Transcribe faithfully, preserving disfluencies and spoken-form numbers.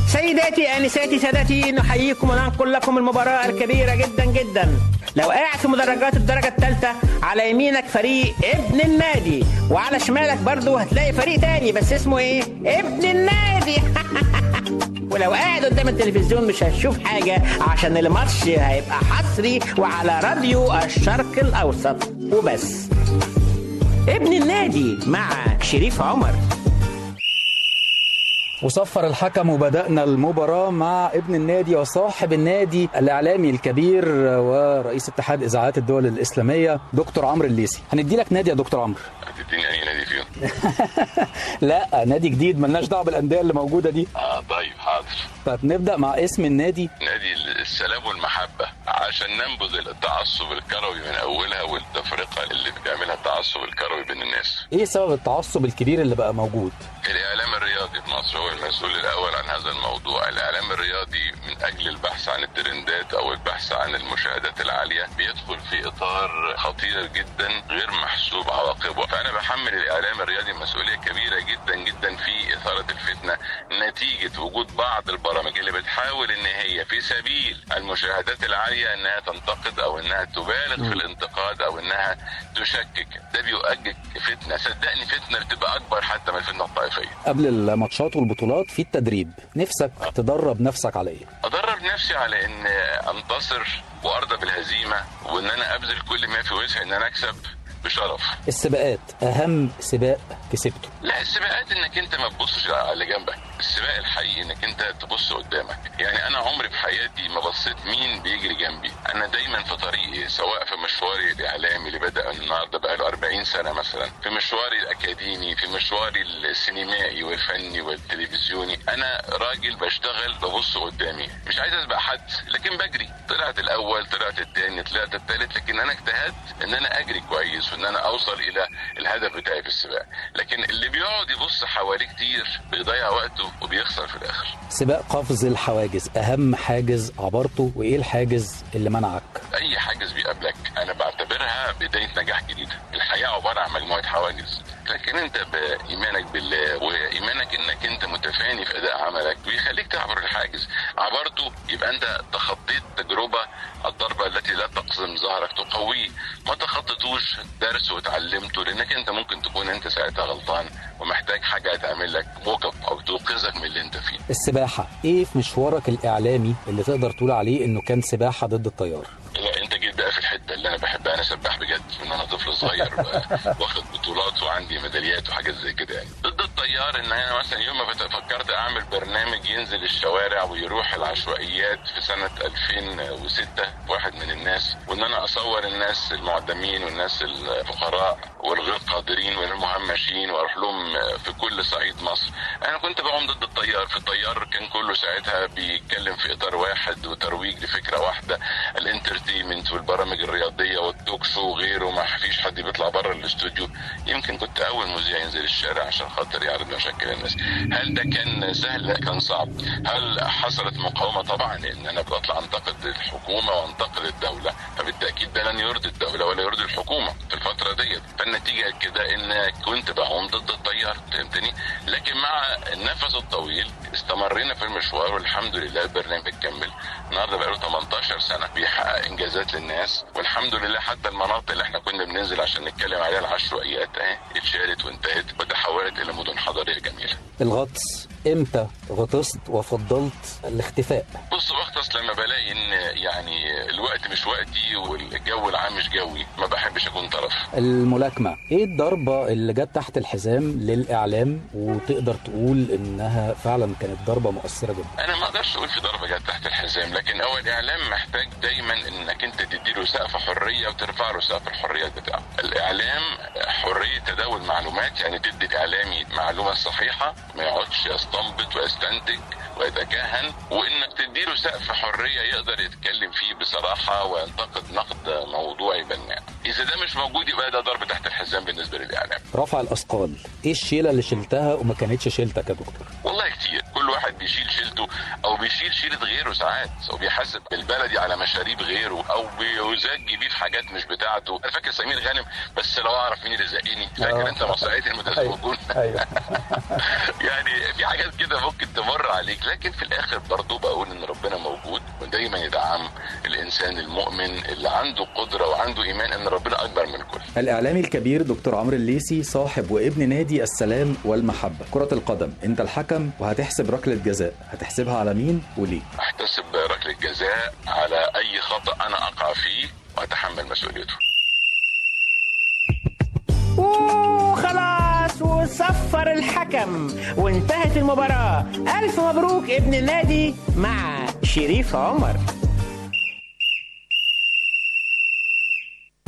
سيداتي آنساتي سادتي، نحييكم وننقل لكم المباراة الكبيرة جدا جدا. لو قاعد في مدرجات الدرجة الثالثة، على يمينك فريق ابن النادي، وعلى شمالك برضو هتلاقي فريق تاني بس اسمه ايه؟ ابن النادي. ولو قاعد قدام التلفزيون مش هتشوف حاجة، عشان الماتش هيبقى حصري وعلى راديو الشرق الأوسط وبس. ابن النادي مع شريف عمر. وصفر الحكم وبدأنا المباراة مع ابن النادي وصاحب النادي الإعلامي الكبير ورئيس اتحاد إذاعات الدول الإسلامية دكتور عمرو الليثي. هندي لك نادي يا دكتور عمرو. هتديني أي نادي فيهم؟ لا، نادي جديد ملناش دعوة بالأندية اللي موجودة دي. اه طيب حاضر. طب نبدأ مع اسم النادي. نادي السلام والمحبة، عشان ننبذ التعصب الكروي من أولها والتفرقة اللي بتعملها التعصب الكروي بين الناس. إيه سبب التعصب الكبير اللي بقى موجود؟ الإعلام الرياضي في مصر هو المسؤول الأول عن هذا الموضوع. الإعلام الرياضي من أجل البحث عن الترندات أو البحث عن المشاهدات العالية بيدخل في إطار خطير جدا غير محسوب عواقبه. فأنا بحمل الإعلام الرياضي مسؤولية كبيرة جدا جدا في إثارة الفتنة نتيجة وجود بعض البرامج اللي بتحاول إن هي في سبيل المشاهدات العالية إنها تنتقد أو إنها تبالغ في الانتقاد أو إنها تشكك. ده بيؤجج فتنة، صدقني فتنة بتبقى أكبر حتى من الفتنة الطائفية. قبل الماتشات والبطولات في التدريب، نفسك تدرب نفسك على ايه؟ ادرب نفسي على ان انتصر وارضى بالهزيمه، وان انا ابذل كل ما في وسعي ان انا اكسب بشرف. السباقات اهم سباق كسبته؟ لا، السباقات انك انت ما تبصش على اللي جنبك، السباق الحقيقي انك انت تبص قدامك. يعني انا عمري في حياتي ما بصيت مين بيجري جنبي، انا دايما في طريقي، سواء في مشواري الاعلامي اللي بدا النهارده بقى له أربعين سنه مثلا، في مشواري الاكاديمي، في مشواري السينمائي والفني والتلفزيوني، انا راجل بشتغل ببص قدامي، مش عايز اسبق حد لكن بجري. طلعت الاول، طلعت الثاني، طلعت الثالث، لكن انا اجتهدت ان انا اجري كويس وان انا اوصل الى الهدف بتاعي في السباق. لكن اللي بيقعد يبص حواليه كتير بيضيع وقته وبيخسر في الاخر. سباق قفز الحواجز، اهم حاجز عبرته وايه الحاجز اللي منعك؟ اي حاجز بيقابلك انا بعتبرها بدايه نجاح جديده. الحياه عباره عن مجموعه حواجز، لكن انت بايمانك بالله وايمانك انك انت متفاني في اداء عملك بيخليك تعبر الحاجز. عبرته يبقى انت تخطيت تجربه، الضربه التي لا تقسم ظهرك تقويه. ما تخطيتوش درس وتعلمته، لانك انت ممكن تكون انت ساعتها غلطان ومحتاج حاجه تعمل لك موك اب او توقظك من اللي انت فيه. السباحه، ايه في مشوارك الاعلامي اللي تقدر تقول عليه انه كان سباحه ضد التيار؟ لا، انت جيت بقى في الحته اللي انا بحبها. انا سباح بجد من انا طفل صغير، واخد بطولات وعندي ميداليات وحاجات زي كده. يعني ضد التيار ان انا مثلا يوم ما فكرت اعمل برنامج ينزل الشوارع ويروح العشوائيات في سنه ألفين وستة، واحد من الناس، وان انا اصور الناس المعدمين والناس الفقراء والغير قادرين والمهمشين واروح لهم في كل صعيد مصر. انا كنت بعوم ضد التيار. في التيار كان كله ساعتها بيتكلم في اطار واحد وترويج لفكره واحده، الانترتينمنت والبرامج الرياضيه والتوك شو وغيره. ما فيش حد بيطلع بره الاستوديو. يمكن كنت اول مذيع ينزل الشارع عشان خاطر يعرض مشاكل الناس. هل ده كان سهل؟ لا، كان صعب. هل حصلت مقاومه؟ طبعا، لان انا بطلع انتقد الحكومه وانتقد الدوله، فبالتاكيد ده لن يرضي الدوله ولا يرضي الحكومه في الفتره ديت. فالنتيجه كده ان كنت بعوم ضد التيار، فهمتني؟ لكن مع النفس الطويل استمرينا في المشوار، والحمد لله البرنامج كمل. النهارده بقى له ثمانية عشر سنه بيحقق انجازات للناس، والحمد لله حتى المناطق اللي احنا كنا بننزل عشان نتكلم عليها العشوائيات اهي اتشالت وانتهت وتحولت الى مدن حضاريه جميله. الغطس، امتى غطست وفضلت الاختفاء؟ بص، بغطس لما بلاقي ان يعني الوقت مش وقتي والجو العام مش جوي، ما بحبش اكون طرف. الملاكمه، ايه الضربه اللي جت تحت الحزام للاعلام وتقدر تقول انها فعلا كانت ضربه مؤثره جدا؟ انا ما اقدرش اقول في ضربه جت تحت الحزام، لكن هو الاعلام محتاج دايما انك انت تديله سقف حريه وترفع له سقف الحريات بتاعه. الاعلام حريه تداول معلومات، يعني تدي الاعلامي معلومه صحيحه، ما يقعدش يستنبط ويستنتج ويتكهن، وانك تديله سقف حريه يقدر يتكلم فيه بصراحه وينتقد نقد موضوعي بناء. اذا ده مش موجود يبقى ده ضرب تحت الحزام بالنسبه للاعلام. رفع الاثقال، ايه الشيله اللي شلتها وما كانتش شيلتك يا دكتور؟ والله كتير، كل واحد بيشيل شيلته او بيشيل شيله غيره ساعات، او بيحاسب بالبلدي على مشاريب غيره، او بيزاج بيه في حاجات مش بتاعته. انا فاكر سمير غانم، بس لو اعرف مين اللي زقني. فاكر انت مصرية المتزوجون؟ ايوه. يعني في حاجات كده ممكن تمر عليك، لكن في الاخر برضو بقول ان ربنا موجود ودايما يدعم الانسان المؤمن اللي عنده قدره وعنده ايمان ان ربنا اكبر من الكل. الاعلامي الكبير دكتور عمرو الليثي، صاحب وابن نادي السلام والمحبه. كره القدم، انت الحكم وهتحسب ركله جزاء، هتحسبها على مين وليه؟ احتسب ركله جزاء على اي خطا انا اقع فيه واتحمل مسؤوليته. وخلاص وصفر الحكم وانتهت المباراة. ألف مبروك ابن النادي مع شريف عمر.